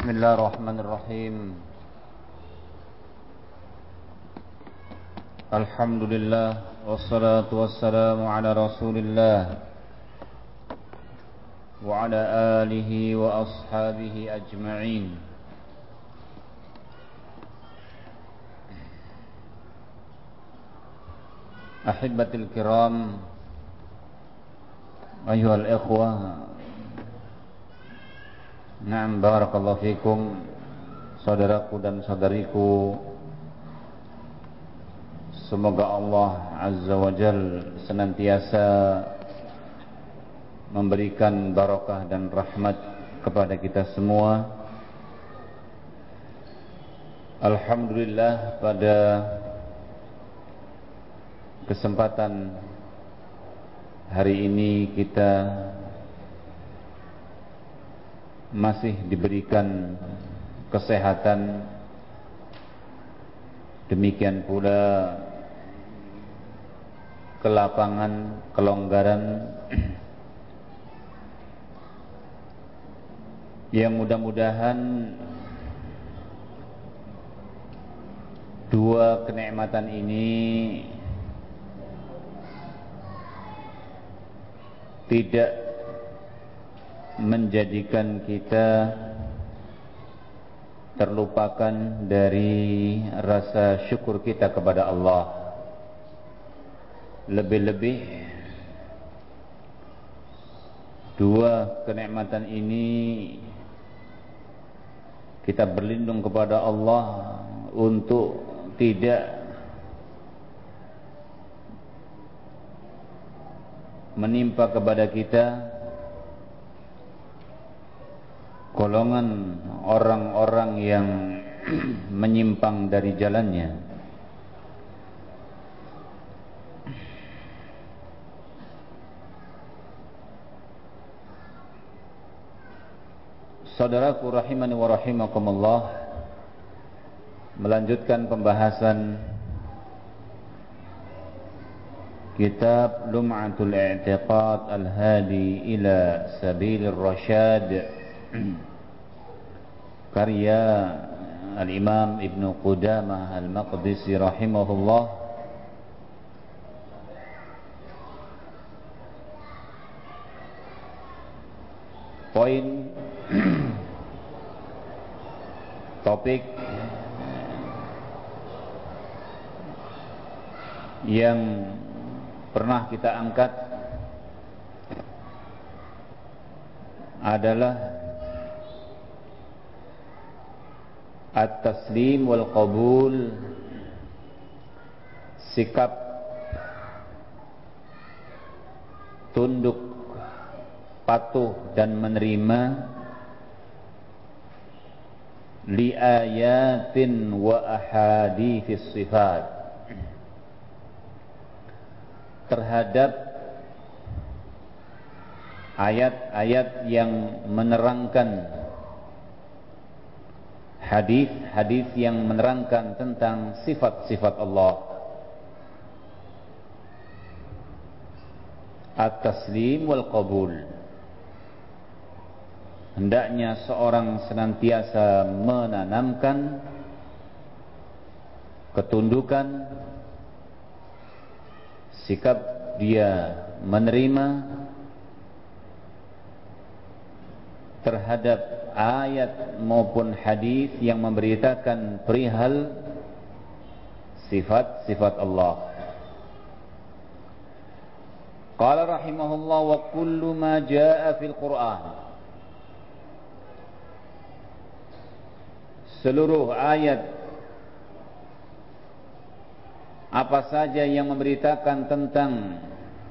Bismillahirrahmanirrahim. Alhamdulillah wassalatu wassalamu ala Rasulillah wa ala alihi wa ashabihi ajma'in. Ahibbatil kiram, ayyuhal ikhwah. Na'am, barakallahu fikum, saudaraku dan saudariku. Semoga Allah Azza wa Jal senantiasa memberikan barakah dan rahmat kepada kita semua. Alhamdulillah, pada kesempatan hari ini kita masih diberikan kesehatan, demikian pula kelapangan, kelonggaran yang mudah-mudahan dua kenikmatan ini tidak menjadikan kita terlupakan dari rasa syukur kita kepada Allah. Lebih-lebih dua kenikmatan ini kita berlindung kepada Allah untuk tidak menimpa kepada kita golongan orang-orang yang menyimpang dari jalannya. Saudaraku rahimani wa rahimakumullah, melanjutkan pembahasan kitab Lum'atul I'tiqad Al-Hadi ila Sabilir Rasyad, karya Al-Imam Ibn Qudamah Al-Maqdisi rahimahullah. Poin topik yang pernah kita angkat adalah at-taslim wal qabul, sikap tunduk, patuh dan menerima li ayatin wa ahadithis sifat, terhadap ayat-ayat yang menerangkan, hadis-hadis yang menerangkan tentang sifat-sifat Allah. At-taslim wal qabul, hendaknya seorang senantiasa menanamkan ketundukan, sikap dia menerima terhadap ayat maupun hadis yang memberitakan perihal sifat-sifat Allah. Qala rahimahullah, wa kullu ma jaa fil Qur'an, seluruh ayat apa saja yang memberitakan tentang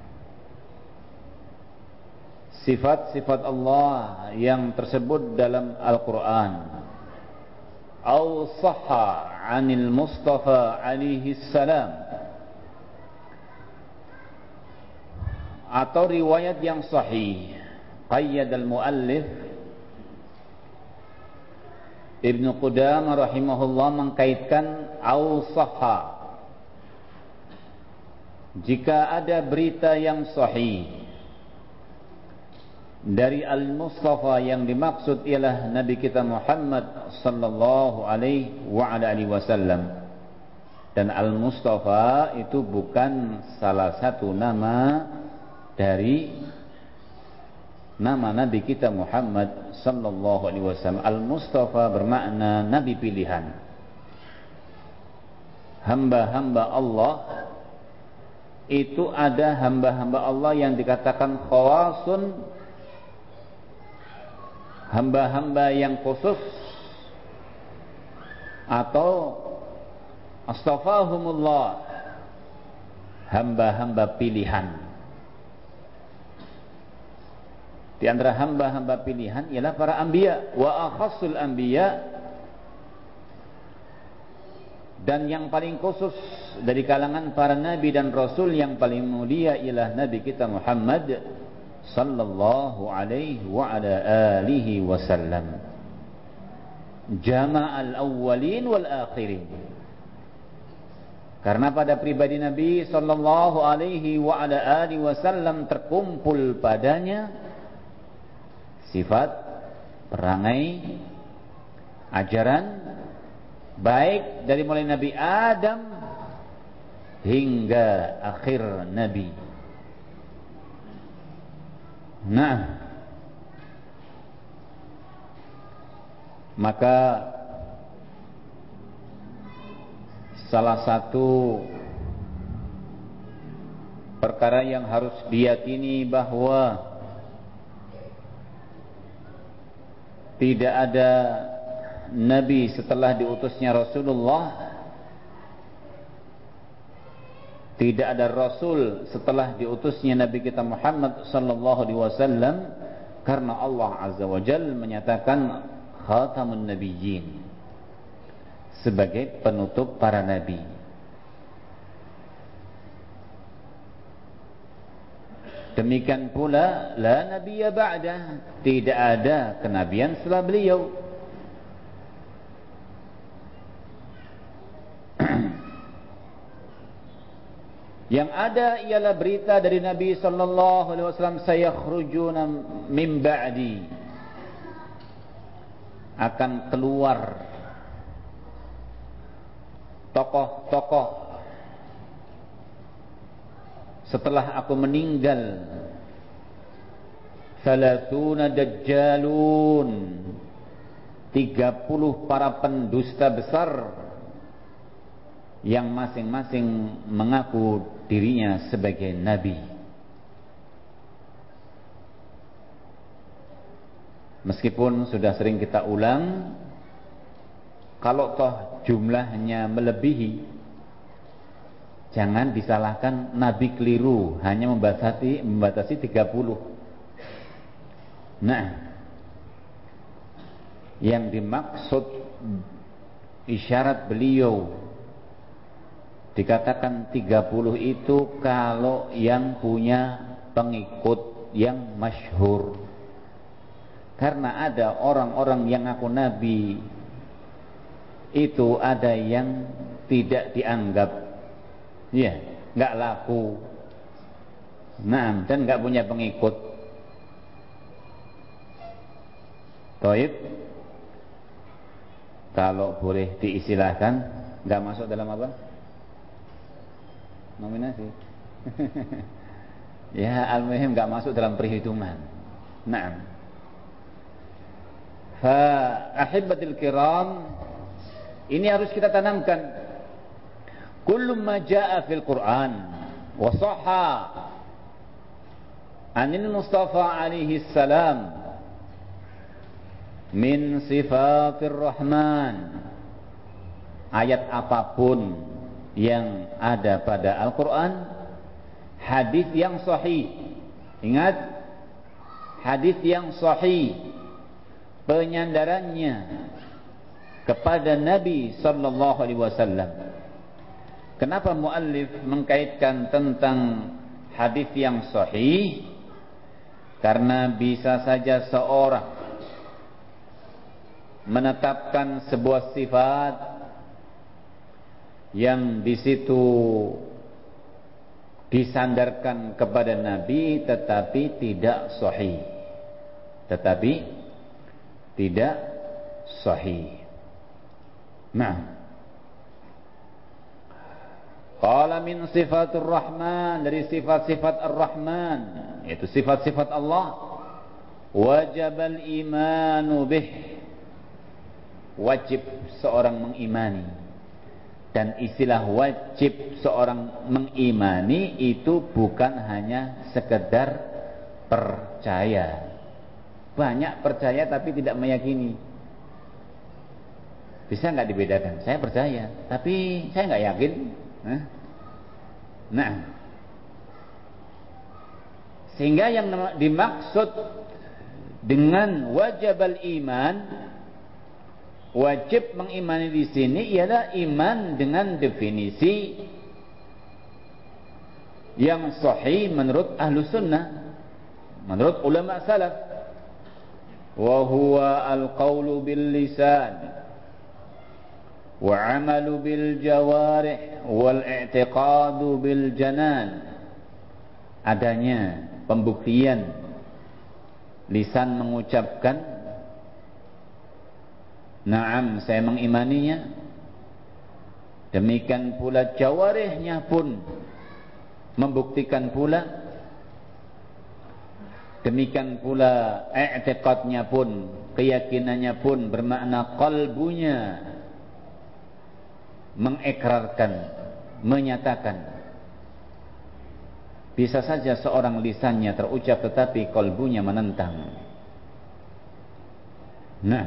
sifat-sifat Allah yang tersebut dalam Al-Quran, au sahha anil Mustafa alaihi salam, atau riwayat yang sahih. Qayyad al-muallif Ibn Qudamah rahimahullah mengkaitkan au sahha, jika ada berita yang sahih Dari Al-Mustafa yang dimaksud ialah Nabi kita Muhammad sallallahu alaihi wa ala alihi wasallam. Dan Al-Mustafa itu bukan salah satu nama dari nama Nabi kita Muhammad sallallahu alaihi wasallam. Al-Mustafa bermakna nabi pilihan. Hamba-hamba Allah itu ada hamba-hamba Allah yang dikatakan khawasun, hamba-hamba yang khusus, atau astafahumullah, hamba-hamba pilihan. Di antara hamba-hamba pilihan ialah para anbiya, wa akhassul anbiya, dan yang paling khusus dari kalangan para nabi dan rasul yang paling mulia ialah Nabi kita Muhammad sallallahu alaihi wa ala alihi wasallam. Jama'al awwalin wal akhirin. Karena pada pribadi Nabi sallallahu alaihi wa ala alihi wasallam terkumpul padanya sifat, perangai, ajaran baik dari mulai Nabi Adam hingga akhir Nabi. Nah, maka salah satu perkara yang harus diyakini bahwa tidak ada Nabi setelah diutusnya Rasulullah, tidak ada Rasul setelah diutusnya Nabi kita Muhammad sallallahu alaihi wasallam, karena Allah Azza wa Jalla menyatakan khatamun nabiyyin, sebagai penutup para nabi. Demikian pula la nabiyya ba'da, tidak ada kenabian setelah beliau. Yang ada ialah berita dari Nabi sallallahu alaihi wasallam, sayakhrujuna min ba'di, akan keluar tokoh-tokoh setelah aku meninggal. Salasuna dajjalun, 30 para pendusta besar yang masing-masing mengaku dirinya sebagai nabi. Meskipun sudah sering kita ulang, kalau toh jumlahnya melebihi, jangan disalahkan Nabi keliru hanya membatasi 30. Nah, yang dimaksud isyarat beliau dikatakan 30 itu kalau yang punya pengikut yang masyhur. Karena ada orang-orang yang ngaku nabi itu ada yang tidak dianggap, ya, nggak laku, nah, dan nggak punya pengikut. Taib, kalau boleh diistilahkan, nggak masuk dalam apa? Nominasi. Ya, al-muhim nggak masuk dalam perhitungan. Nah, fa ahibbatil kiram, ini harus kita tanamkan. Kullu ma jaa fil Qur'an wa sahha anil Mustafa alaihi salam min sifatir Rahman, ayat apapun yang ada pada Al-Quran, hadis yang sahih, ingat, hadis yang sahih, penyandarannya kepada Nabi sallallahu alaihi wasallam. Kenapa muallif mengkaitkan tentang hadis yang sahih? Karena bisa saja seorang menetapkan sebuah sifat yang di situ disandarkan kepada Nabi tetapi tidak sahih. tetapi tidak sahih. Nah, qala min sifatur rahman, dari sifat-sifat ar-rahman, yaitu sifat-sifat Allah, wajibal imanu bih, wajib seorang mengimani. Dan istilah wajib seorang mengimani itu bukan hanya sekedar percaya. Banyak percaya tapi tidak meyakini. Bisa nggak dibedakan? Saya percaya tapi saya nggak yakin. Nah, sehingga yang dimaksud dengan wajibal iman, wajib mengimani di sini ialah iman dengan definisi yang sahih menurut ahlu sunnah, menurut ulama salaf. Wa huwa al-qawlu bil lisan wa 'amalu bil jawarih wal i'tiqadu bil janan. Adanya pembuktian lisan mengucapkan na'am saya mengimaninya, demikian pula jawarihnya pun membuktikan pula, demikian pula i'tiqadnya pun, keyakinannya pun bermakna qalbunya mengikrarkan, menyatakan. Bisa saja seorang lisannya terucap tetapi qalbunya menentang. Nah,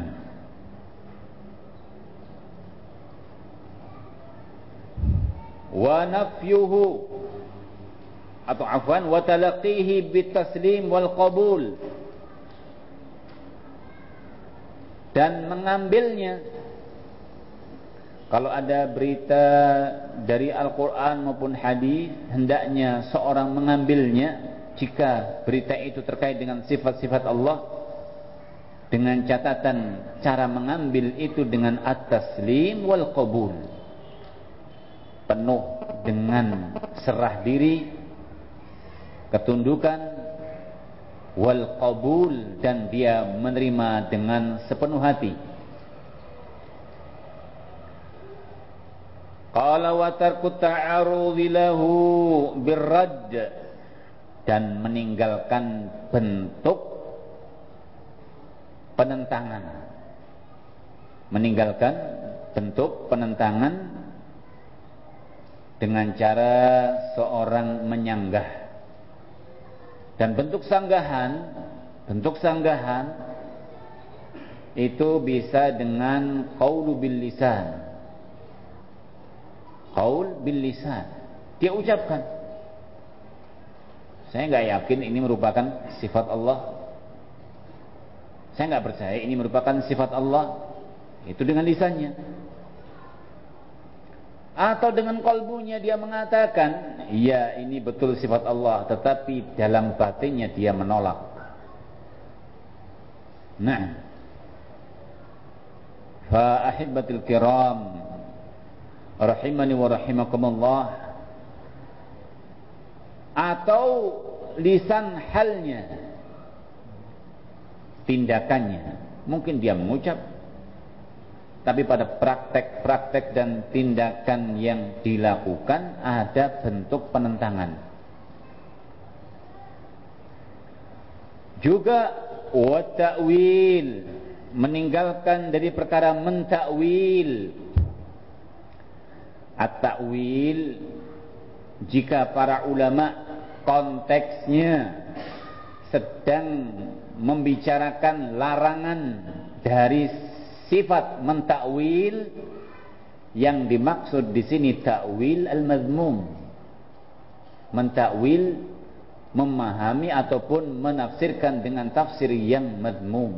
wa nafyuhu, atau afwan, wa talaqihi bitaslim wal qabul, dan mengambilnya. Kalau ada berita dari Al-Quran maupun hadis, hendaknya seorang mengambilnya jika berita itu terkait dengan sifat-sifat Allah, dengan catatan cara mengambil itu dengan at-taslim wal qabul, penuh dengan serah diri, ketundukan, wal qabul, dan dia menerima dengan sepenuh hati. Qala wa tarku ta'arudhi lahu birrad, dan meninggalkan bentuk penentangan, meninggalkan bentuk penentangan dengan cara seorang menyanggah. Dan bentuk sanggahan itu bisa dengan qaulu bil lisan, qaul bil lisan, dia ucapkan. Saya enggak yakin ini merupakan sifat Allah, saya enggak percaya ini merupakan sifat Allah, itu dengan lisannya. Atau dengan qalbunya dia mengatakan, ya ini betul sifat Allah, tetapi dalam batinnya dia menolak. Nah, fa ahibbatul kiram rahimani wa rahimakumullah, atau lisan halnya, tindakannya, mungkin dia mengucap, tapi pada praktek-praktek dan tindakan yang dilakukan ada bentuk penentangan. Juga wa ta'wil, meninggalkan dari perkara mentakwil. At-ta'wil, jika para ulama konteksnya sedang membicarakan larangan dari sifat mentakwil, yang dimaksud di sini takwil al-mazmum, mentakwil, memahami ataupun menafsirkan dengan tafsir yang mazmum.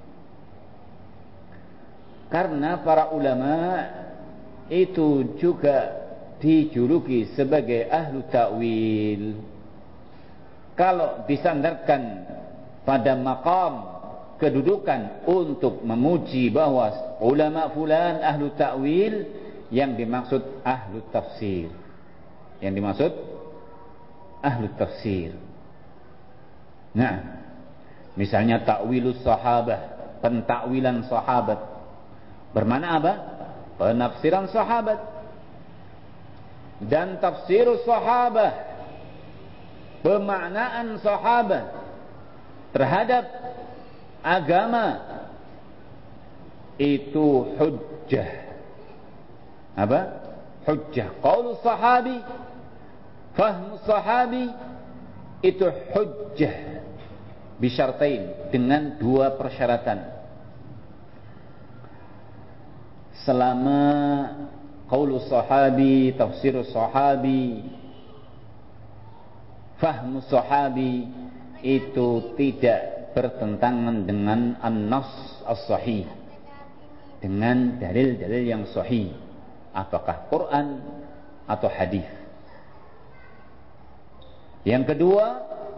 Karena para ulama itu juga dijuluki sebagai ahlu ta'wil. Kalau disandarkan pada maqam kedudukan untuk memuji bahwa ulama fulan ahlu ta'wil, yang dimaksud ahlu tafsir, yang dimaksud ahlu tafsir. Nah, Misalnya takwilus sahabah, pentakwilan sahabat. Bermana apa? Penafsiran sahabat. Dan tafsirus sahabah, pemaknaan sahabat terhadap agama, itu hujjah. Apa? Hujjah. Qaulus sahabi, fahmu sahabi, itu hujjah. Bisyartain, dengan dua persyaratan. Selama qaulus sahabi, tafsirus sahabi, fahmu sahabi itu tidak bertentangan dengan an-nas as-sahih, dengan dalil-dalil yang sahih, apakah Quran atau hadis. Yang kedua,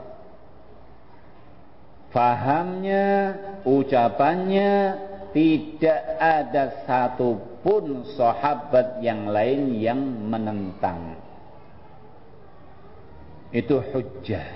fahamnya, ucapannya, tidak ada satupun sahabat yang lain yang menentang. Itu hujjah.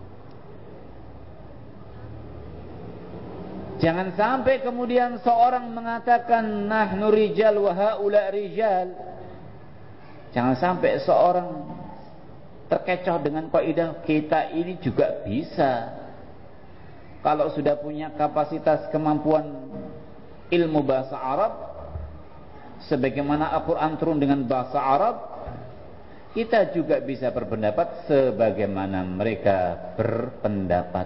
Jangan sampai kemudian seorang mengatakan nahnu rijal wa haula rijal. Jangan sampai seorang terkecoh dengan kaidah kita ini juga bisa. Kalau sudah punya kapasitas kemampuan ilmu bahasa Arab, sebagaimana Al-Quran turun dengan bahasa Arab, kita juga bisa berpendapat sebagaimana mereka berpendapat.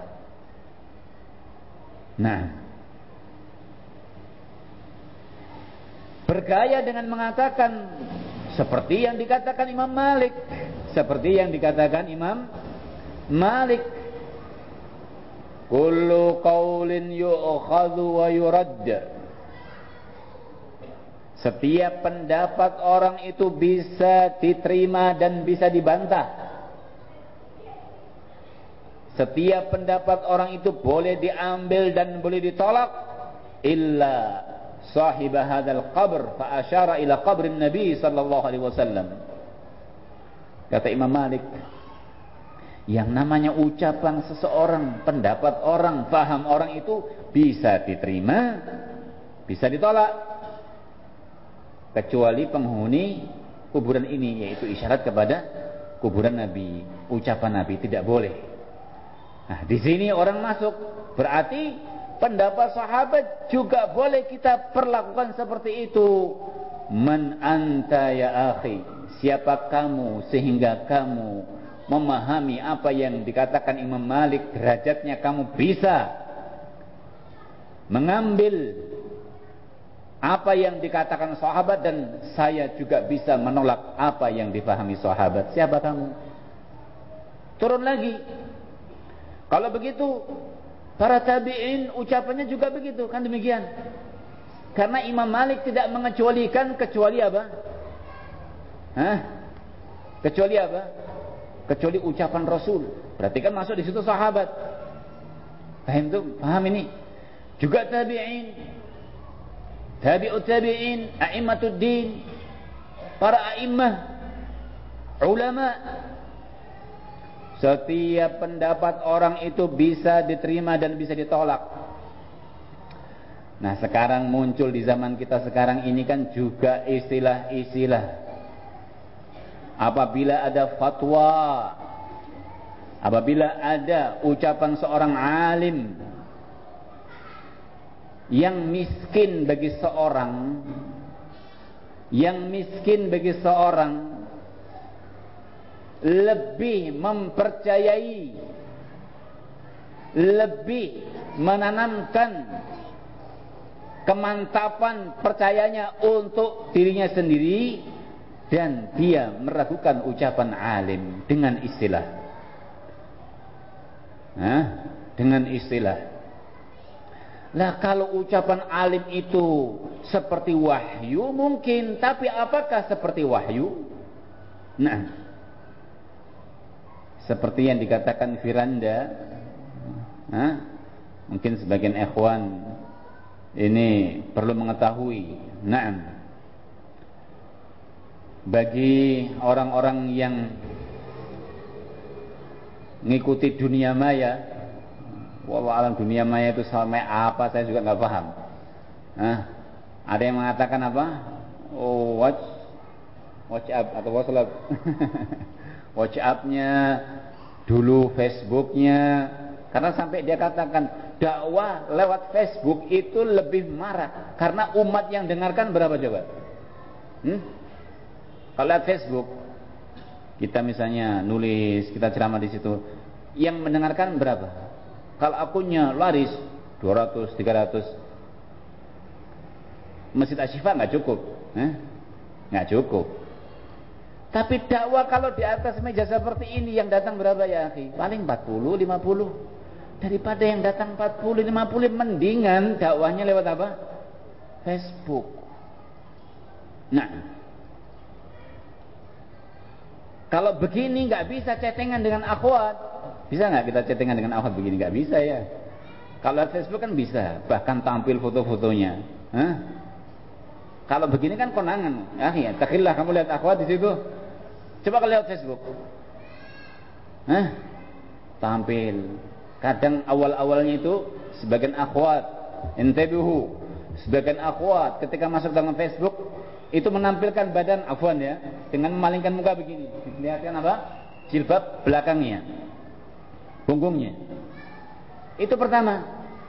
Nah, bergaya dengan mengatakan seperti yang dikatakan Imam Malik, seperti yang dikatakan Imam Malik, kullu qaulin yu'khadhu wa yurad. Setiap pendapat orang itu bisa diterima dan bisa dibantah. Setiap pendapat orang itu boleh diambil dan boleh ditolak, illa sahib hadzal qabr, fa asyara ila qabrin Nabi sallallahu alaihi wasallam. Kata Imam Malik, yang namanya ucapan seseorang, pendapat orang, faham orang itu bisa diterima, bisa ditolak, kecuali penghuni kuburan ini, yaitu isyarat kepada kuburan Nabi, ucapan Nabi tidak boleh. Nah, di sini orang masuk, berarti pendapat sahabat juga boleh kita perlakukan seperti itu. Man anta ya akhi, siapa kamu sehingga kamu memahami apa yang dikatakan Imam Malik, derajatnya kamu bisa mengambil apa yang dikatakan sahabat, dan saya juga bisa menolak apa yang dipahami sahabat. Siapa kamu? Turun lagi. Kalau begitu, para tabi'in ucapannya juga begitu, kan demikian. Karena Imam Malik tidak mengecualikan kecuali apa? Kecuali apa? Kecuali ucapan Rasul. Berarti kan masuk di situ sahabat. Paham tuh? Paham ini? Juga tabi'in, tabi'ut tabi'in, a'immatud din, para a'immah, ulama. Setiap pendapat orang itu bisa diterima dan bisa ditolak. Nah, sekarang muncul di zaman kita sekarang ini kan juga istilah-istilah. Apabila ada fatwa, apabila ada ucapan seorang alim yang miskin bagi seorang, lebih mempercayai, lebih menanamkan kemantapan percayanya untuk dirinya sendiri, dan dia meragukan ucapan alim dengan istilah. Dengan istilah. Nah, kalau ucapan alim itu seperti wahyu mungkin, tapi apakah seperti wahyu? Nah, seperti yang dikatakan Firanda, mungkin sebagian ikhwan ini perlu mengetahui. Naam, bagi orang-orang yang mengikuti dunia maya, Wallah alam dunia maya itu sampai apa saya juga nggak paham. Ada yang mengatakan apa? Oh, WhatsApp atau WhatsApp. WhatsApp-nya dulu, Facebook-nya. Karena sampai dia katakan dakwah lewat Facebook itu lebih marak karena umat yang dengarkan berapa coba? Kalau lewat Facebook kita misalnya nulis, kita ceramah di situ, yang mendengarkan berapa? Kalau akunnya laris 200, 300, Masjid Asy-Syifa nggak cukup, nggak cukup. Tapi dakwah kalau di atas meja seperti ini yang datang berapa ya akhi? Paling 40, 50. Daripada yang datang 40, 50, mendingan dakwahnya lewat apa? Facebook. Nah, kalau begini nggak bisa chattingan dengan akhwat. Bisa nggak kita chattingan dengan akhwat begini? Nggak bisa ya. Kalau lewat Facebook kan bisa, bahkan tampil foto-fotonya. Kalau begini kan konangan. Ya, takillah kamu lihat akhwat di situ. Coba kalau lewat Facebook. Tampil. Kadang awal-awalnya itu sebagian akhwat, intabihu, sebagian akhwat ketika masuk dalam Facebook itu menampilkan badan afwan ya, dengan memalingkan muka begini. Lihatkan apa? Jilbab belakangnya, punggungnya. Itu pertama.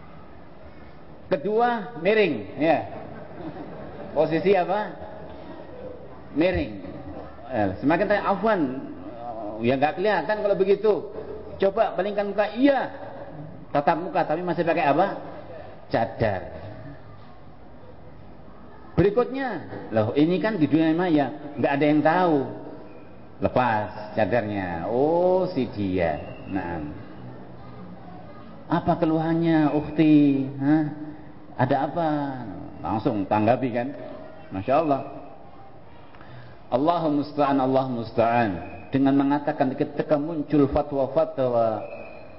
Kedua, miring, ya. Posisi apa? Miring. Semakin tanya afwan, ya nggak kelihatan kalau begitu. Coba palingkan muka, iya. Tatap muka tapi masih pakai apa? Cadar. Berikutnya, loh ini kan di dunia maya nggak ada yang tahu. Lepas cadarnya. Oh, si dia. Nah, apa keluhannya, ukhti? Ada apa? Langsung tanggapi kan? Masya Allah. Allahumma musta'an, Allahumma musta'an. Dengan mengatakan ketika muncul fatwa-fatwa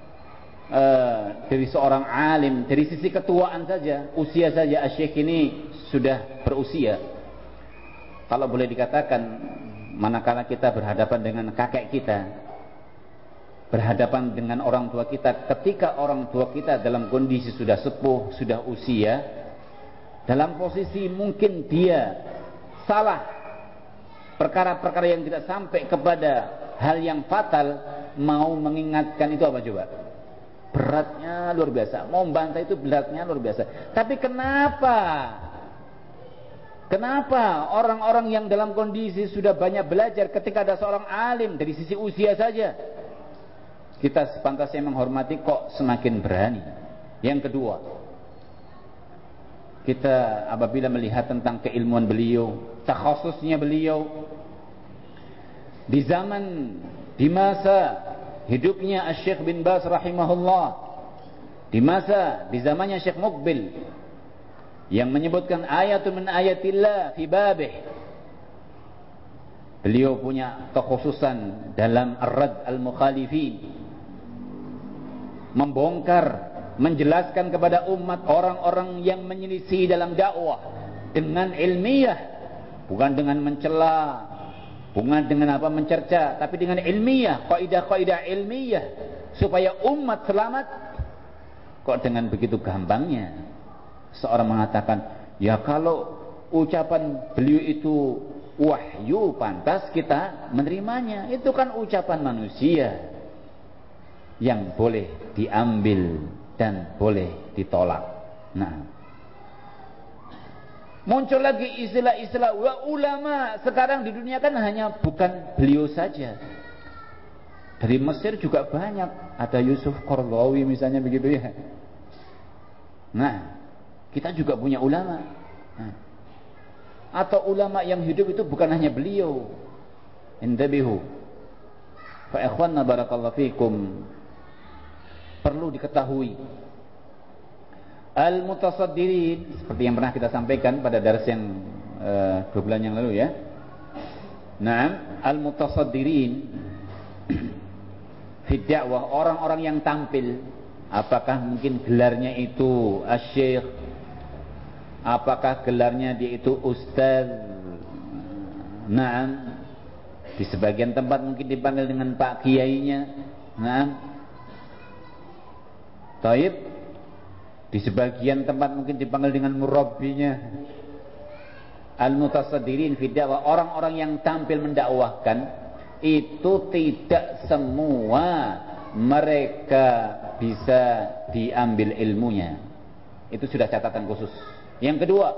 dari seorang alim, dari sisi ketuaan saja, usia saja, Asy-Syaikh ini sudah berusia. Kalau boleh dikatakan, manakala kita berhadapan dengan kakek kita, berhadapan dengan orang tua kita, ketika orang tua kita dalam kondisi sudah sepuh, sudah usia, dalam posisi mungkin dia salah, perkara-perkara yang tidak sampai kepada hal yang fatal, mau mengingatkan itu apa coba? Beratnya luar biasa. Mau membantah itu beratnya luar biasa. Tapi kenapa orang-orang yang dalam kondisi sudah banyak belajar, ketika ada seorang alim dari sisi usia saja, kita sepantasnya menghormati, kok semakin berani? Yang kedua, kita apabila melihat tentang keilmuan beliau, takhasusnya beliau, di zaman, di masa hidupnya Asy-Syaikh bin Baz rahimahullah, di zamannya Syekh Muqbil yang menyebutkan ayatun min ayatillah fi babih, beliau punya kekhususan dalam ar-rad al-mukhalifin, membongkar, menjelaskan kepada umat orang-orang yang menyelisih dalam dakwah dengan ilmiah, bukan dengan mencela, bukan dengan apa mencerca, tapi dengan ilmiah, kaidah-kaidah ilmiah supaya umat selamat. Kok dengan begitu gampangnya seorang mengatakan, ya kalau ucapan beliau itu wahyu, pantas kita menerimanya. Itu kan ucapan manusia yang boleh diambil dan boleh ditolak. Nah, muncul lagi istilah-istilah ulama. Sekarang di dunia kan hanya bukan beliau saja. Dari Mesir juga banyak. Ada Yusuf Qaradawi misalnya begitu ya. Nah, kita juga punya ulama. Atau ulama yang hidup itu bukan hanya beliau. Intabihu. Fa ikhwanna barakallahu fikum. Perlu diketahui, al-mutasaddirin, seperti yang pernah kita sampaikan pada dars yang 2 bulan yang lalu ya. Nah, al-mutasaddirin fi da'wah, orang-orang yang tampil, apakah mungkin gelarnya itu asy-syekh, apakah gelarnya dia itu ustaz. Nah, di sebagian tempat mungkin dipanggil dengan pak kiainya. Nah, Taib, di sebagian tempat mungkin dipanggil dengan murabbinya. Al-mutasaddirin fi dakwah, orang-orang yang tampil mendakwahkan, itu tidak semua mereka bisa diambil ilmunya. Itu sudah catatan khusus. Yang kedua,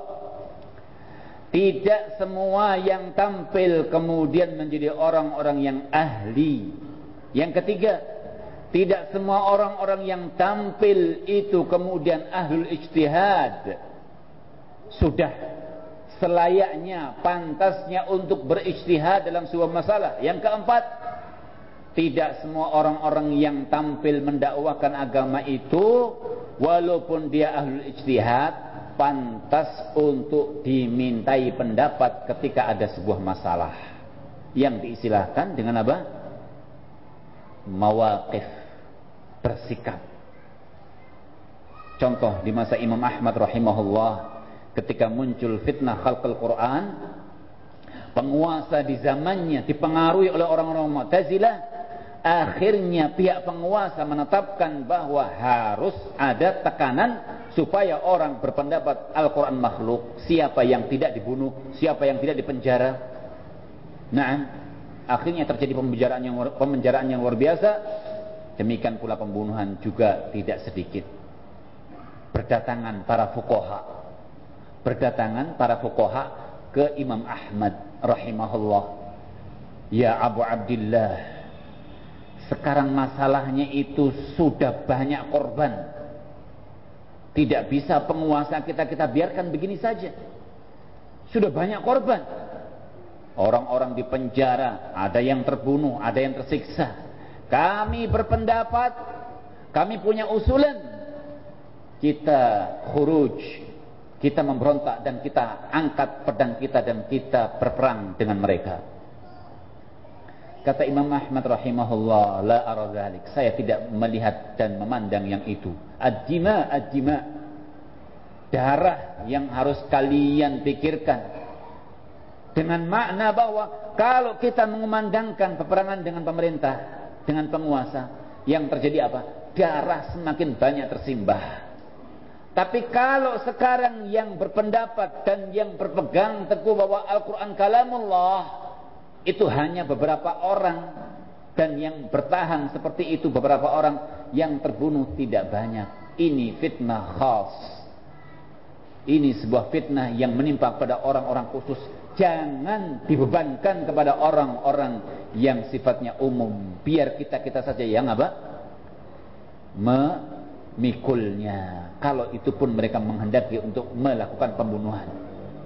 tidak semua yang tampil kemudian menjadi orang-orang yang ahli. Yang ketiga, tidak semua orang-orang yang tampil itu kemudian ahlul ijtihad. Sudah selayaknya, pantasnya untuk berijtihad dalam sebuah masalah. Yang keempat, tidak semua orang-orang yang tampil mendakwakan agama itu, walaupun dia ahlul ijtihad, pantas untuk dimintai pendapat ketika ada sebuah masalah yang diistilahkan dengan apa? Mawaqif, bersikap. Contoh di masa Imam Ahmad rahimahullah, ketika muncul fitnah khalqul Quran, penguasa di zamannya dipengaruhi oleh orang-orang Mu'tazilah. Akhirnya pihak penguasa menetapkan bahwa harus ada tekanan supaya orang berpendapat Al-Quran makhluk. Siapa yang tidak dibunuh, siapa yang tidak dipenjara. Nah, akhirnya terjadi pemenjaraan yang luar biasa. Demikian pula pembunuhan juga tidak sedikit. Berdatangan para fuqaha ke Imam Ahmad rahimahullah. Ya Abu Abdillah, sekarang masalahnya itu sudah banyak korban. Tidak bisa penguasa kita biarkan begini saja. Sudah banyak korban. Orang-orang di penjara, ada yang terbunuh, ada yang tersiksa. Kami berpendapat, kami punya usulan, kita khuruj, kita memberontak dan kita angkat pedang kita dan kita berperang dengan mereka. Kata Imam Ahmad rahimahullah, la ara dzalik, saya tidak melihat dan memandang yang itu. Ad-dima, darah yang harus kalian pikirkan, dengan makna bahwa kalau kita mengumandangkan peperangan dengan pemerintah, dengan penguasa, yang terjadi apa? Darah semakin banyak tersimbah. Tapi kalau sekarang yang berpendapat dan yang berpegang teguh bahwa Al-Quran kalamullah, itu hanya beberapa orang, dan yang bertahan seperti itu beberapa orang, yang terbunuh tidak banyak. Ini fitnah khas. Ini sebuah fitnah yang menimpa pada orang-orang khusus. Jangan dibebankan kepada orang-orang yang sifatnya umum. Biar kita saja yang apa? Memikulnya. Kalau itu pun mereka menghendaki untuk melakukan pembunuhan.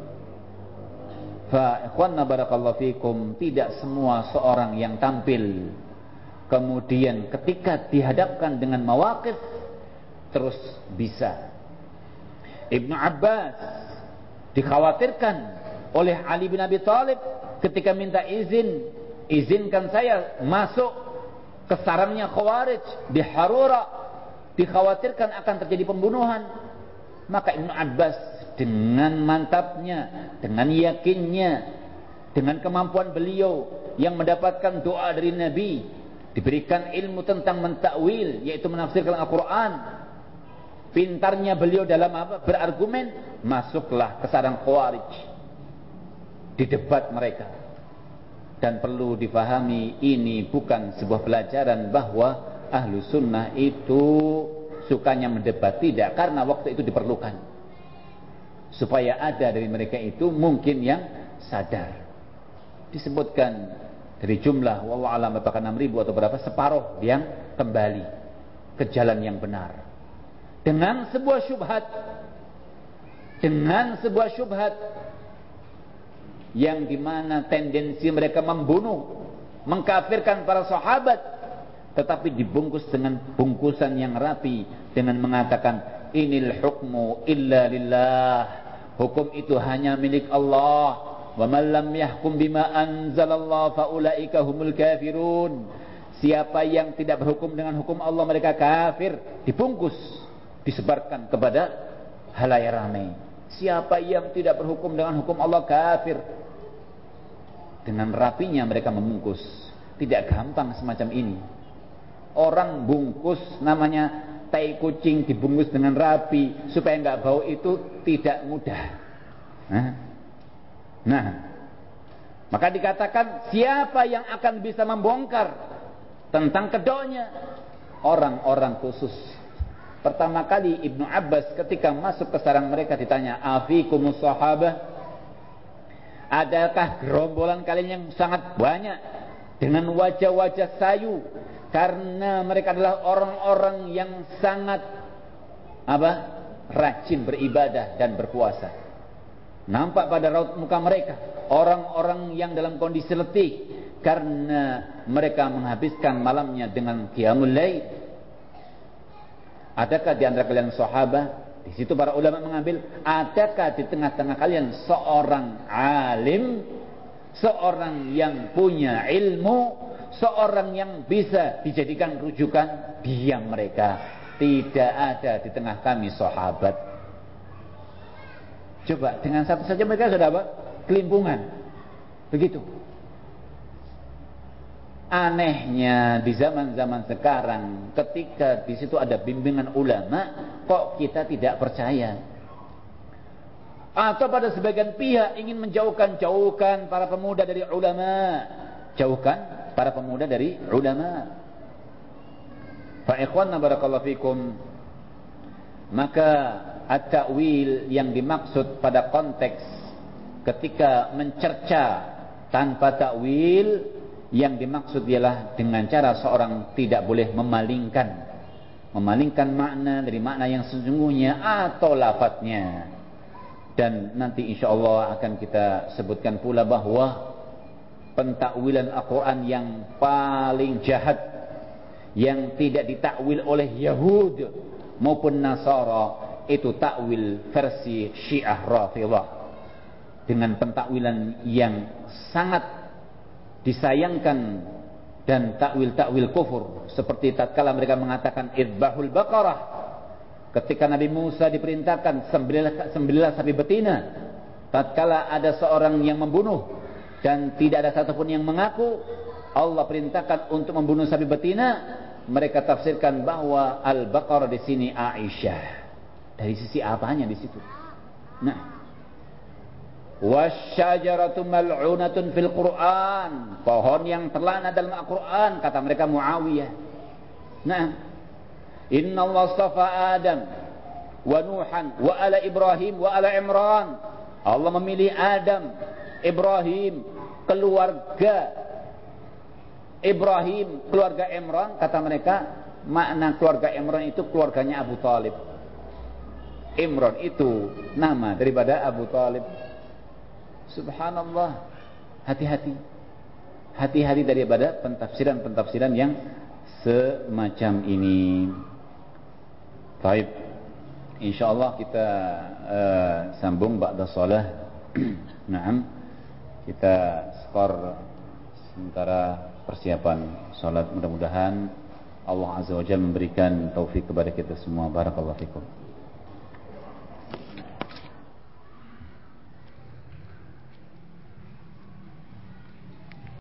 Fa ikhwanna barakallahu fikum, tidak semua seorang yang tampil kemudian ketika dihadapkan dengan mawaqif terus bisa. Ibnu Abbas dikhawatirkan oleh Ali bin Abi Thalib ketika minta izinkan saya masuk ke sarangnya Khawarij di Harura, dikhawatirkan akan terjadi pembunuhan. Maka Ibnu Abbas dengan mantapnya, dengan yakinnya, dengan kemampuan beliau yang mendapatkan doa dari Nabi, diberikan ilmu tentang mentakwil, yaitu menafsirkan Al-Quran, pintarnya beliau dalam apa? Berargumen, masuklah ke sarang Khawarij, didebat mereka. Dan perlu difahami, ini bukan sebuah pelajaran bahwa ahlu sunnah itu sukanya mendebat, tidak, karena waktu itu diperlukan supaya ada dari mereka itu mungkin yang sadar. Disebutkan dari jumlah wallahu alam apakah 6.000 atau berapa, separuh yang kembali ke jalan yang benar dengan sebuah syubhat yang dimana tendensi mereka membunuh, mengkafirkan para sahabat, tetapi dibungkus dengan bungkusan yang rapi dengan mengatakan inil hukmu illa lillah, hukum itu hanya milik Allah, wa man lam yahkum bima anzalallah fa ulaika humul kafirun, siapa yang tidak berhukum dengan hukum Allah mereka kafir. Dibungkus, disebarkan kepada halayak ramai. Siapa yang tidak berhukum dengan hukum Allah kafir. Dengan rapinya mereka membungkus. Tidak gampang semacam ini. Orang bungkus namanya tai kucing dibungkus dengan rapi supaya enggak bau itu tidak mudah. Nah, maka dikatakan siapa yang akan bisa membongkar tentang kedoknya? Orang-orang khusus. Pertama kali Ibnu Abbas ketika masuk ke sarang mereka ditanya, "Afikumus sahabah?" Adakah gerombolan kalian yang sangat banyak dengan wajah-wajah sayu karena mereka adalah orang-orang yang sangat rajin beribadah dan berpuasa. Nampak pada raut muka mereka orang-orang yang dalam kondisi letih karena mereka menghabiskan malamnya dengan qiyamul lail. Adakah di antara kalian sahabat? Di situ para ulama mengambil, adakah di tengah-tengah kalian seorang alim, seorang yang punya ilmu, seorang yang bisa dijadikan rujukan? Diam mereka. Tidak ada di tengah kami sahabat. Coba dengan satu saja mereka sudah kelimpungan. Begitu. Anehnya di zaman-zaman sekarang, ketika di situ ada bimbingan ulama, kok kita tidak percaya? Atau pada sebagian pihak ingin jauhkan para pemuda dari ulama, jauhkan para pemuda dari ulama. Fa ikhwanna barakallahu fikum, maka at-ta'wil yang dimaksud pada konteks ketika mencerca tanpa ta'wil, yang dimaksud ialah dengan cara seorang tidak boleh memalingkan makna dari makna yang sesungguhnya atau lafadznya. Dan nanti insyaallah akan kita sebutkan pula bahwa pentakwilan Al-Quran yang paling jahat, yang tidak ditakwil oleh Yahud maupun Nasara, itu takwil versi Syiah Rafidhah, dengan pentakwilan yang sangat disayangkan dan takwil-takwil kufur, seperti tatkala mereka mengatakan idbahul baqarah, ketika Nabi Musa diperintahkan sembelihlah sapi betina, tatkala ada seorang yang membunuh dan tidak ada satupun yang mengaku, Allah perintahkan untuk membunuh sapi betina. Mereka tafsirkan bahwa al-baqarah di sini Aisyah. Dari sisi apanya di situ? Nah, wasyajaratu mal'unatun fil Qur'an, pohon yang terlaknat dalam Al-Qur'an, kata mereka Muawiyah. Nah, inna Allah astafa Adam wa Nuhan wa ala Ibrahim wa ala Imran. Allah memilih Adam, Ibrahim, keluarga Ibrahim, keluarga Imran. Kata mereka, makna keluarga Imran itu keluarganya Abu Talib. Imran itu nama daripada Abu Talib. Subhanallah. Hati-hati. Hati-hati daripada pentafsiran-pentafsiran yang semacam ini. Baik. InsyaAllah kita sambung ba'da shalah. Naam. Kita skor sementara persiapan salat. Mudah-mudahan Allah Azza wa Jalla memberikan taufik kepada kita semua. Barakallahu fikum.